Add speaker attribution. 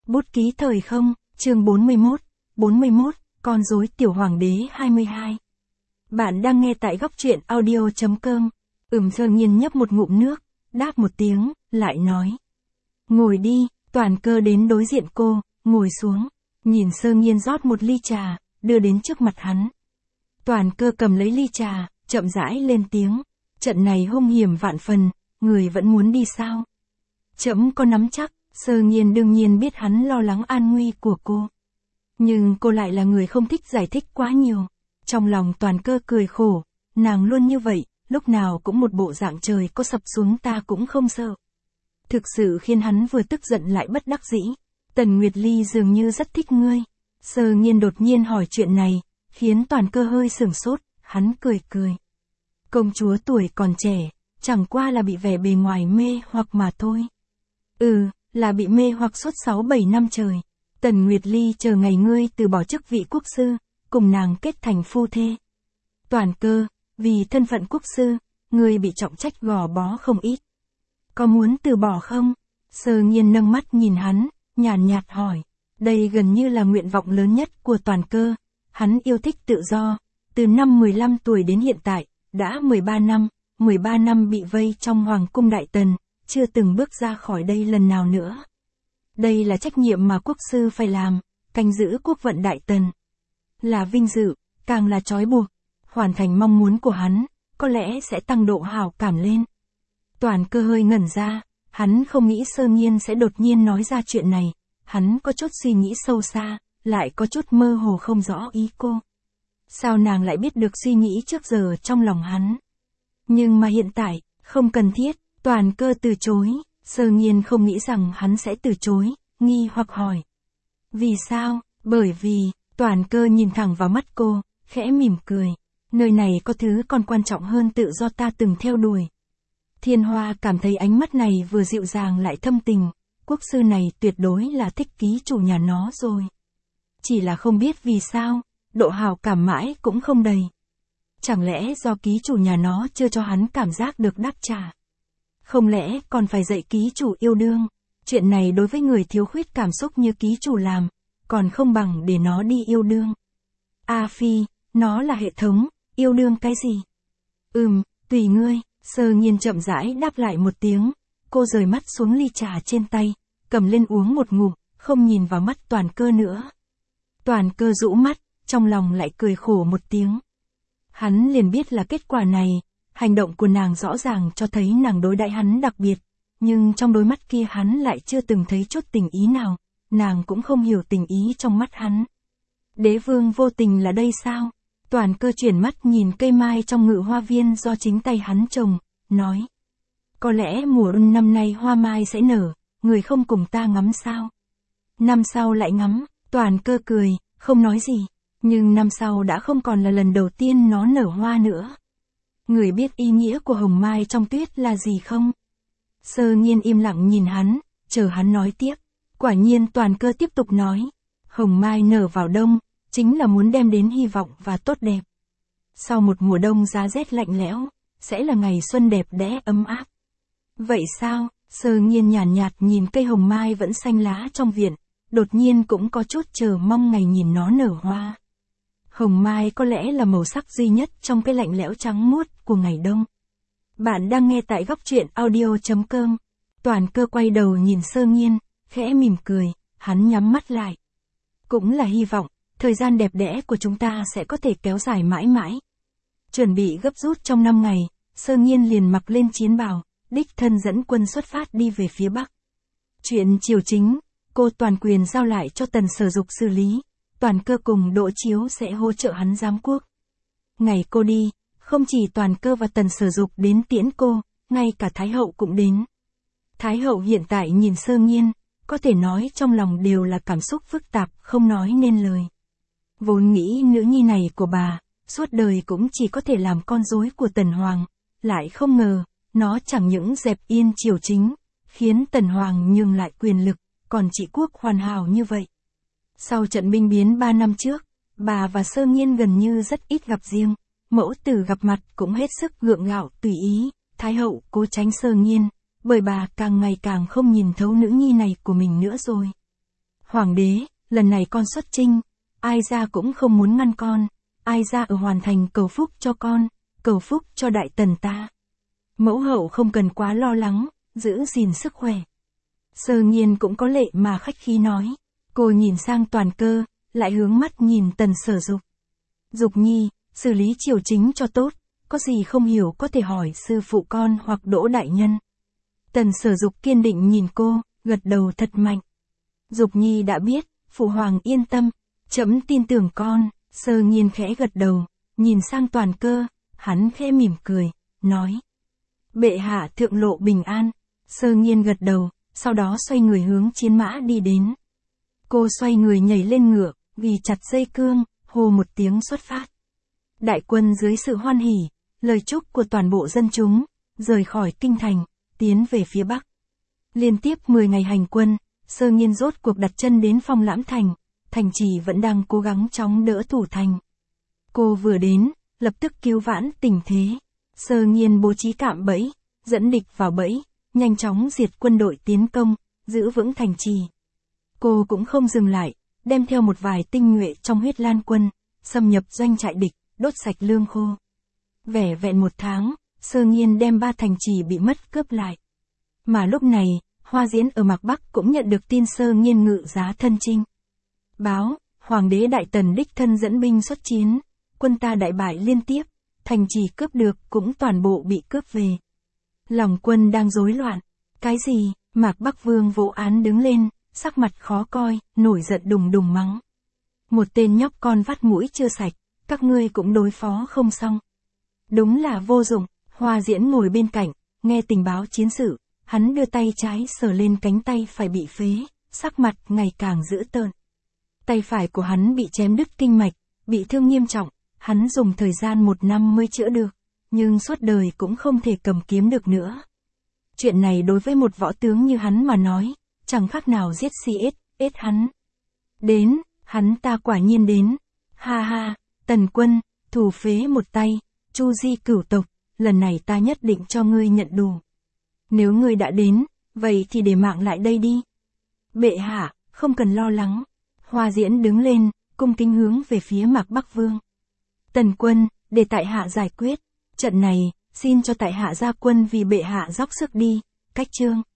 Speaker 1: Bút ký thời không, chương 41, con rối tiểu hoàng đế 22. Bạn đang nghe tại góc truyện audio.com. Sơ Nghiên nhấp một ngụm nước, đáp một tiếng, lại nói. Ngồi đi, Toàn Cơ đến đối diện cô, ngồi xuống, nhìn Sơ Nghiên rót một ly trà, đưa đến trước mặt hắn. Toàn Cơ cầm lấy ly trà, chậm rãi lên tiếng. Trận này hung hiểm vạn phần, người vẫn muốn đi sao? Trẫm có nắm chắc. Sơ Nghiên đương nhiên biết hắn lo lắng an nguy của cô. Nhưng cô lại là người không thích giải thích quá nhiều. Trong lòng Toàn Cơ cười khổ, nàng luôn như vậy, lúc nào cũng một bộ dạng trời có sập xuống ta cũng không sợ. Thực sự khiến hắn vừa tức giận lại bất đắc dĩ. Tần Nguyệt Ly dường như rất thích ngươi. Sơ Nghiên đột nhiên hỏi chuyện này, khiến Toàn Cơ hơi sửng sốt, hắn cười cười. Công chúa tuổi còn trẻ, chẳng qua là bị vẻ bề ngoài mê hoặc mà thôi. Là bị mê hoặc suốt 6-7 năm trời. Tần Nguyệt Ly chờ ngày ngươi từ bỏ chức vị quốc sư, cùng nàng kết thành phu thê. Toàn Cơ, vì thân phận quốc sư, ngươi bị trọng trách gò bó không ít. Có muốn từ bỏ không? Sơ Nghiên nâng mắt nhìn hắn, nhàn nhạt hỏi. Đây gần như là nguyện vọng lớn nhất của Toàn Cơ. Hắn yêu thích tự do, từ năm 15 tuổi đến hiện tại, đã 13 năm bị vây trong Hoàng cung Đại Tần. Chưa từng bước ra khỏi đây lần nào nữa. Đây là trách nhiệm mà quốc sư phải làm, canh giữ quốc vận Đại Tần. Là vinh dự, càng là trói buộc. Hoàn thành mong muốn của hắn, có lẽ sẽ tăng độ hảo cảm lên. Toàn Cơ hơi ngẩn ra, hắn không nghĩ Sơ Nghiên sẽ đột nhiên nói ra chuyện này. Hắn có chút suy nghĩ sâu xa, lại có chút mơ hồ không rõ ý cô. Sao nàng lại biết được suy nghĩ trước giờ trong lòng hắn? Nhưng mà hiện tại, không cần thiết. Toàn Cơ từ chối, Sơ Nghiên không nghĩ rằng hắn sẽ từ chối, nghi hoặc hỏi. Vì sao? Bởi vì, Toàn Cơ nhìn thẳng vào mắt cô, khẽ mỉm cười. Nơi này có thứ còn quan trọng hơn tự do ta từng theo đuổi. Thiên Hoa cảm thấy ánh mắt này vừa dịu dàng lại thâm tình, quốc sư này tuyệt đối là thích ký chủ nhà nó rồi. Chỉ là không biết vì sao, độ hảo cảm mãi cũng không đầy. Chẳng lẽ do ký chủ nhà nó chưa cho hắn cảm giác được đáp trả? Không lẽ còn phải dạy ký chủ yêu đương? Chuyện này đối với người thiếu khuyết cảm xúc như ký chủ làm, còn không bằng để nó đi yêu đương. A Phi, nó là hệ thống, yêu đương cái gì? Tùy ngươi, Sơ Nghiên chậm rãi đáp lại một tiếng, cô rời mắt xuống ly trà trên tay, cầm lên uống một ngụm, không nhìn vào mắt Toàn Cơ nữa. Toàn Cơ rũ mắt, trong lòng lại cười khổ một tiếng. Hắn liền biết là kết quả này. Hành động của nàng rõ ràng cho thấy nàng đối đãi hắn đặc biệt, nhưng trong đôi mắt kia hắn lại chưa từng thấy chút tình ý nào, nàng cũng không hiểu tình ý trong mắt hắn. Đế vương vô tình là đây sao? Toàn Cơ chuyển mắt nhìn cây mai trong ngự hoa viên do chính tay hắn trồng, nói. Có lẽ mùa xuân năm nay hoa mai sẽ nở, người không cùng ta ngắm sao? Năm sau lại ngắm, Toàn Cơ cười, không nói gì, nhưng năm sau đã không còn là lần đầu tiên nó nở hoa nữa. Người biết ý nghĩa của hồng mai trong tuyết là gì không? Sơ Nghiên im lặng nhìn hắn, chờ hắn nói tiếp. Quả nhiên Toàn Cơ tiếp tục nói. Hồng mai nở vào đông, chính là muốn đem đến hy vọng và tốt đẹp. Sau một mùa đông giá rét lạnh lẽo, sẽ là ngày xuân đẹp đẽ ấm áp. Vậy sao? Sơ Nghiên nhàn nhạt nhìn cây hồng mai vẫn xanh lá trong viện, đột nhiên cũng có chút chờ mong ngày nhìn nó nở hoa. Hồng mai có lẽ là màu sắc duy nhất trong cái lạnh lẽo trắng muốt của ngày đông. Bạn đang nghe tại góc truyện audio.com. Toàn Cơ quay đầu nhìn Sơ Nghiên, khẽ mỉm cười, hắn nhắm mắt lại. Cũng là hy vọng, thời gian đẹp đẽ của chúng ta sẽ có thể kéo dài mãi mãi. Chuẩn bị gấp rút trong 5 ngày, Sơ Nghiên liền mặc lên chiến bào, đích thân dẫn quân xuất phát đi về phía Bắc. Chuyện triều chính, cô toàn quyền giao lại cho Tần Sở Dục xử lý. Toàn Cơ cùng Đỗ Chiếu sẽ hỗ trợ hắn giám quốc. Ngày cô đi, không chỉ Toàn Cơ và Tần Sở Dục đến tiễn cô, ngay cả Thái Hậu cũng đến. Thái Hậu hiện tại nhìn Sơ Nghiên, có thể nói trong lòng đều là cảm xúc phức tạp, không nói nên lời. Vốn nghĩ nữ nhi này của bà, suốt đời cũng chỉ có thể làm con rối của Tần Hoàng, lại không ngờ, nó chẳng những dẹp yên triều chính, khiến Tần Hoàng nhường lại quyền lực, còn trị quốc hoàn hảo như vậy. Sau trận binh biến 3 năm trước, bà và Sơ Nghiên gần như rất ít gặp riêng, mẫu tử gặp mặt cũng hết sức gượng gạo tùy ý, Thái Hậu cố tránh Sơ Nghiên, bởi bà càng ngày càng không nhìn thấu nữ nhi này của mình nữa rồi. Hoàng đế, lần này con xuất chinh, ai ra cũng không muốn ngăn con, ai ra ở hoàn thành cầu phúc cho con, cầu phúc cho đại tần ta. Mẫu hậu không cần quá lo lắng, giữ gìn sức khỏe. Sơ Nghiên cũng có lệ mà khách khí nói. Cô nhìn sang Toàn Cơ, lại hướng mắt nhìn Tần Sở Dục. Dục nhi, xử lý triều chính cho tốt, có gì không hiểu có thể hỏi sư phụ con hoặc Đỗ đại nhân. Tần Sở Dục kiên định nhìn cô, gật đầu thật mạnh. Dục nhi đã biết, phụ hoàng yên tâm, trẫm tin tưởng con. Sơ Nghiên khẽ gật đầu, nhìn sang Toàn Cơ, hắn khẽ mỉm cười, nói. Bệ hạ thượng lộ bình an. Sơ Nghiên gật đầu, sau đó xoay người hướng chiến mã đi đến. Cô xoay người nhảy lên ngựa, ghi chặt dây cương, hô một tiếng xuất phát. Đại quân dưới sự hoan hỉ, lời chúc của toàn bộ dân chúng, rời khỏi kinh thành, tiến về phía bắc. Liên tiếp 10 ngày hành quân, Sơ Nghiên rốt cuộc đặt chân đến Phong Lãm Thành, thành trì vẫn đang cố gắng chống đỡ thủ thành. Cô vừa đến, lập tức cứu vãn tình thế. Sơ Nghiên bố trí cạm bẫy, dẫn địch vào bẫy, nhanh chóng diệt quân đội tiến công, giữ vững thành trì. Cô cũng không dừng lại, đem theo một vài tinh nhuệ trong Huyết Lan quân, xâm nhập doanh trại địch, đốt sạch lương khô. Vẻn vẹn 1 tháng, Sơ Nghiên đem 3 thành trì bị mất cướp lại. Mà lúc này, Hoa Diễn ở Mạc Bắc cũng nhận được tin Sơ Nghiên ngự giá thân chinh. Báo, Hoàng đế Đại Tần đích thân dẫn binh xuất chiến, quân ta đại bại liên tiếp, thành trì cướp được cũng toàn bộ bị cướp về. Lòng quân đang rối loạn. Cái gì? Mạc Bắc Vương Vỗ Án đứng lên, sắc mặt khó coi, nổi giận đùng đùng mắng. Một tên nhóc con vắt mũi chưa sạch, các ngươi cũng đối phó không xong. Đúng là vô dụng. Hoa Diễn ngồi bên cạnh, nghe tình báo chiến sự, hắn đưa tay trái sờ lên cánh tay phải bị phế, sắc mặt ngày càng dữ tợn. Tay phải của hắn bị chém đứt kinh mạch, bị thương nghiêm trọng, hắn dùng thời gian 1 năm mới chữa được, nhưng suốt đời cũng không thể cầm kiếm được nữa. Chuyện này đối với một võ tướng như hắn mà nói, chẳng khác nào giết CS hắn. Đến, hắn ta quả nhiên đến. Ha ha, Tần quân, thủ phế một tay, chu di cửu tộc, lần này ta nhất định cho ngươi nhận đủ. Nếu ngươi đã đến, vậy thì để mạng lại đây đi. Bệ hạ, không cần lo lắng. Hoa Diễn đứng lên, cung kính hướng về phía Mạc Bắc Vương. Tần quân, để tại hạ giải quyết. Trận này, xin cho tại hạ ra quân vì bệ hạ dốc sức đi. Cách chương.